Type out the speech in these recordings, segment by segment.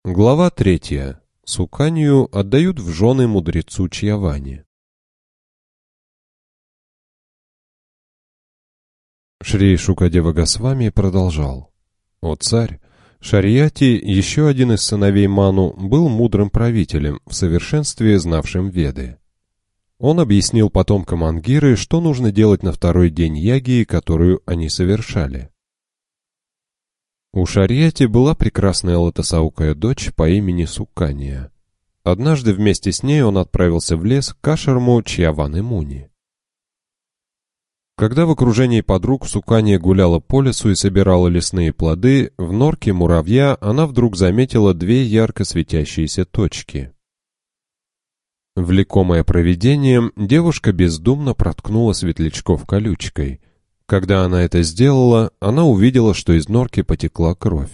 Глава 3. Суканию отдают в жены мудрецу Чьявани. Шри Шукадева Госвами продолжал. «О царь, Шарьяти, еще один из сыновей Ману, был мудрым правителем, в совершенстве знавшим Веды. Он объяснил потомкам Ангиры, что нужно делать на второй день ягии, которую они совершали. У Шарьяти была прекрасная лотосаукая дочь по имени Сукания. Однажды вместе с ней он отправился в лес к ашраму Чьяваны Муни. Когда в окружении подруг Сукания гуляла по лесу и собирала лесные плоды, в норке муравья она вдруг заметила две ярко светящиеся точки. Влекомая провидением, девушка бездумно проткнула светлячков колючкой. Когда она это сделала, она увидела, что из норки потекла кровь.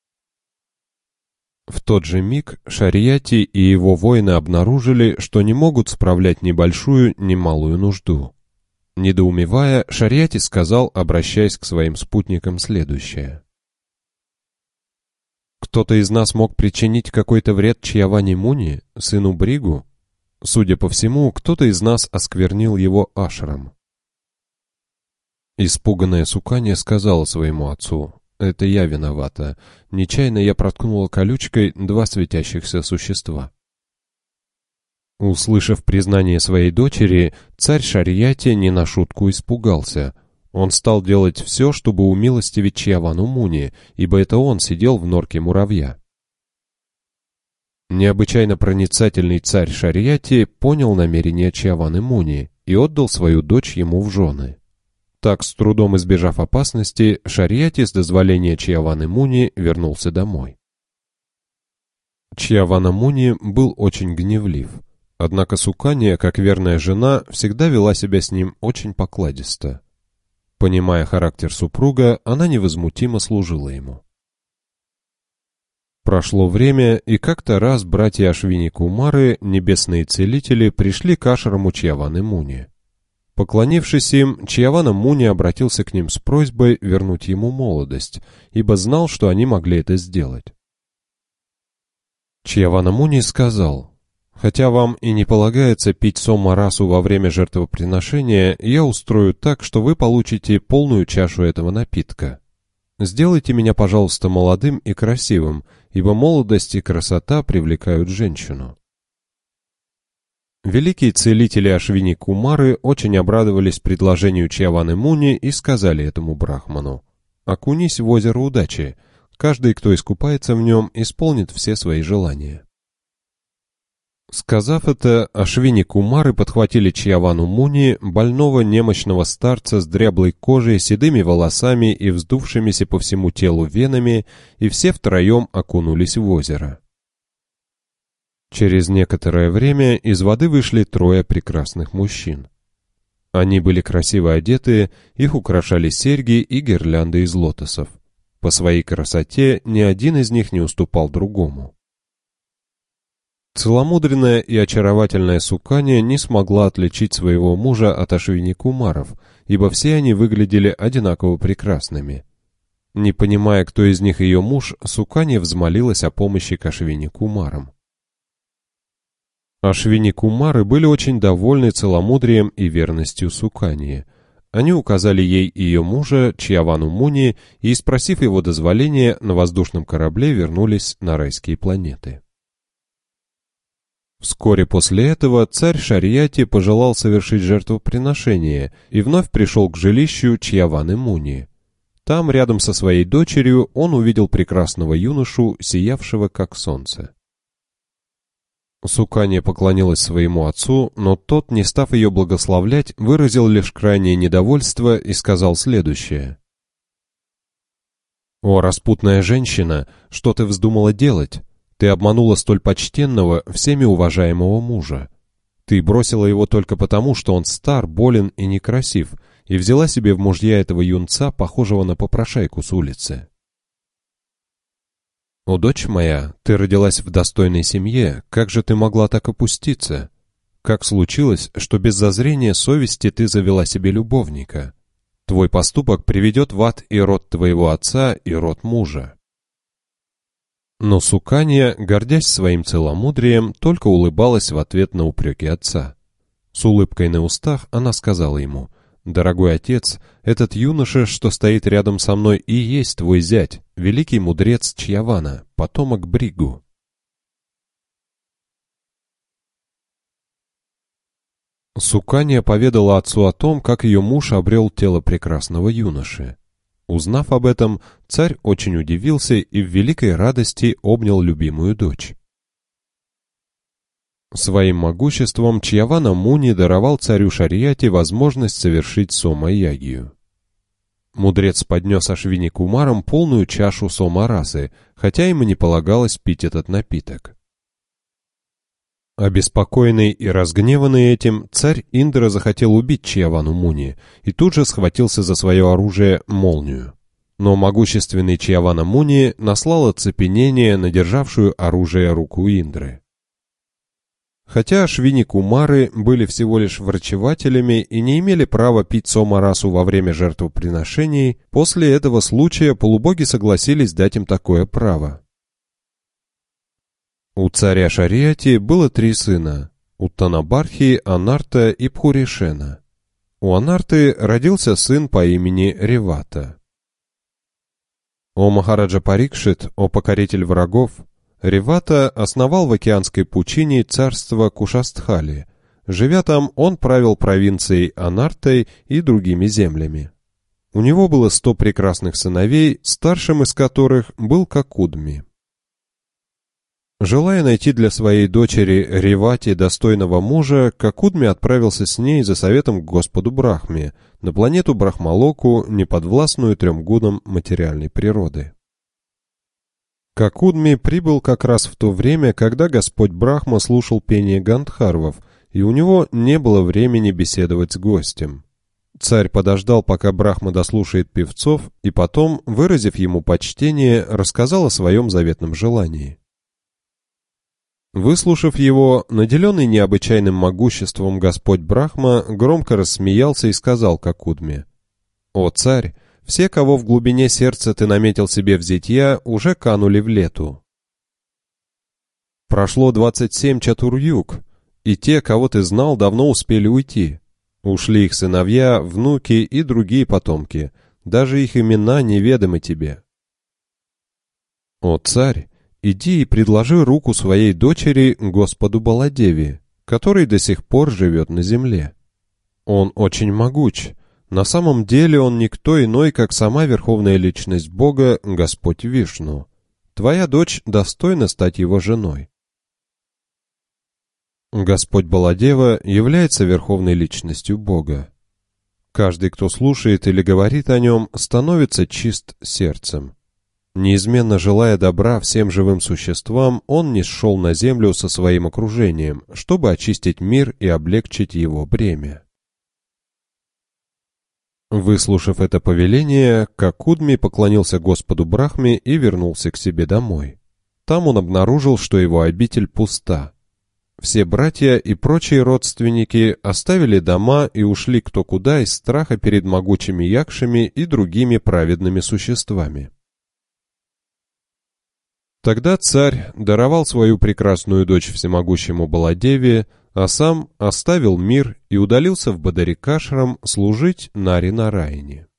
В тот же миг Шарьяти и его воины обнаружили, что не могут справлять ни большую, ни малую нужду. Недоумевая, Шарьяти сказал, обращаясь к своим спутникам, следующее. «Кто-то из нас мог причинить какой-то вред Чьявани Муни, сыну Бригу? Судя по всему, кто-то из нас осквернил его ашрам». Испуганная Сукания сказала своему отцу: «Это я виновата. Нечаянно я проткнула колючкой два светящихся существа». Услышав признание своей дочери, царь Шарьяти не на шутку испугался. Он стал делать все, чтобы умилостивить Чьявану Муни, ибо это он сидел в норке муравья. Необычайно проницательный царь Шарьяти понял намерение Чьяваны Муни и отдал свою дочь ему в жены. Так, с трудом избежав опасности, Шарьяти с дозволения Чьяваны Муни вернулся домой. Чьявана Муни был очень гневлив, однако Сукания, как верная жена, всегда вела себя с ним очень покладисто. Понимая характер супруга, она невозмутимо служила ему. Прошло время, и как-то раз братья Ашвини Кумары, небесные целители, пришли к ашраму Чьяваны Муни. Поклонившись им, Чьявана Муни обратился к ним с просьбой вернуть ему молодость, ибо знал, что они могли это сделать. Чьявана Муни сказал: «Хотя вам и не полагается пить сомма-расу во время жертвоприношения, я устрою так, что вы получите полную чашу этого напитка. Сделайте меня, пожалуйста, молодым и красивым, ибо молодость и красота привлекают женщину». Великие целители Ашвини Кумары очень обрадовались предложению Чьяваны Муни и сказали этому брахману: «Окунись в озеро удачи, каждый, кто искупается в нем, исполнит все свои желания». Сказав это, Ашвини Кумары подхватили Чьявану Муни, больного немощного старца с дряблой кожей, седыми волосами и вздувшимися по всему телу венами, и все втроем окунулись в озеро. Через некоторое время из воды вышли трое прекрасных мужчин. Они были красиво одеты, их украшали серьги и гирлянды из лотосов. По своей красоте ни один из них не уступал другому. Целомудренная и очаровательная Сукания не смогла отличить своего мужа от Ашвини Кумаров, ибо все они выглядели одинаково прекрасными. Не понимая, кто из них ее муж, Сукания взмолилась о помощи к Ашвини Кумарам. Ашвини Кумары были очень довольны целомудрием и верностью Сукании. Они указали ей ее мужа, Чьявану Муни, и, спросив его дозволения, на воздушном корабле вернулись на райские планеты. Вскоре после этого царь Шарьяти пожелал совершить жертвоприношение и вновь пришел к жилищу Чьяваны Муни. Там, рядом со своей дочерью, он увидел прекрасного юношу, сиявшего как солнце. Сукания поклонилась своему отцу, но тот, не став ее благословлять, выразил лишь крайнее недовольство и сказал следующее: «О, распутная женщина, что ты вздумала делать? Ты обманула столь почтенного, всеми уважаемого мужа. Ты бросила его только потому, что он стар, болен и некрасив, и взяла себе в мужья этого юнца, похожего на попрошайку с улицы. О, дочь моя, ты родилась в достойной семье, как же ты могла так опуститься? Как случилось, что без зазрения совести ты завела себе любовника? Твой поступок приведет в ад и род твоего отца, и род мужа». Но Суканья, гордясь своим целомудрием, только улыбалась в ответ на упреки отца. С улыбкой на устах она сказала ему: «Дорогой отец, этот юноша, что стоит рядом со мной, и есть твой зять, великий мудрец Чьявана, потомок Бригу». Суканья поведала отцу о том, как ее муж обрел тело прекрасного юноши. Узнав об этом, царь очень удивился и в великой радости обнял любимую дочь. Своим могуществом Чьявана Муни даровал царю Шарьяти возможность совершить сома-ягию. Мудрец поднес Ашвини Кумарам полную чашу сома-расы, хотя им и не полагалось пить этот напиток. Обеспокоенный и разгневанный этим, царь Индра захотел убить Чьявану Муни и тут же схватился за свое оружие молнию. Но могущественный Чьявана Муни наслал оцепенение на державшую оружие руку Индры. Хотя Ашвини Кумары были всего лишь врачевателями и не имели права пить сома-расу во время жертвоприношений, после этого случая полубоги согласились дать им такое право. У царя Шарьяти было 3 сына – Уттанабархи, Анарта и Пхуришена. У Анарты родился сын по имени Ревата. О Махараджа Парикшит, о покоритель врагов, Ревата основал в океанской пучине царство Кушастхали. Живя там, он правил провинцией Анартой и другими землями. У него было 100 прекрасных сыновей, старшим из которых был Какудми. Желая найти для своей дочери Ревати достойного мужа, Какудми отправился с ней за советом к Господу Брахме на планету Брахмалоку, неподвластную 3 гунам материальной природы. Какудми прибыл как раз в то время, когда Господь Брахма слушал пение гандхарвов, и у него не было времени беседовать с гостем. Царь подождал, пока Брахма дослушает певцов, и потом, выразив ему почтение, рассказал о своем заветном желании. Выслушав его, наделенный необычайным могуществом Господь Брахма громко рассмеялся и сказал Какудме: «О царь, все, кого в глубине сердца ты наметил себе в зятья, уже канули в лету. Прошло 27 чатур-юг, и те, кого ты знал, давно успели уйти. Ушли их сыновья, внуки и другие потомки, даже их имена неведомы тебе. О царь, иди и предложи руку своей дочери Господу Баладеви, который до сих пор живет на земле. Он очень могуч. На самом деле он никто иной, как сама Верховная Личность Бога, Господь Вишну. Твоя дочь достойна стать его женой». Господь Баладева является Верховной Личностью Бога. Каждый, кто слушает или говорит о нем, становится чист сердцем. Неизменно желая добра всем живым существам, он нисшел на землю со своим окружением, чтобы очистить мир и облегчить его бремя. Выслушав это повеление, Какудми поклонился Господу Брахме и вернулся к себе домой. Там он обнаружил, что его обитель пуста. Все братья и прочие родственники оставили дома и ушли кто куда из страха перед могучими якшами и другими праведными существами. Тогда царь даровал свою прекрасную дочь всемогущему Баладеве, а сам оставил мир и удалился в Бадарикашрам служить Нари-Нараяне.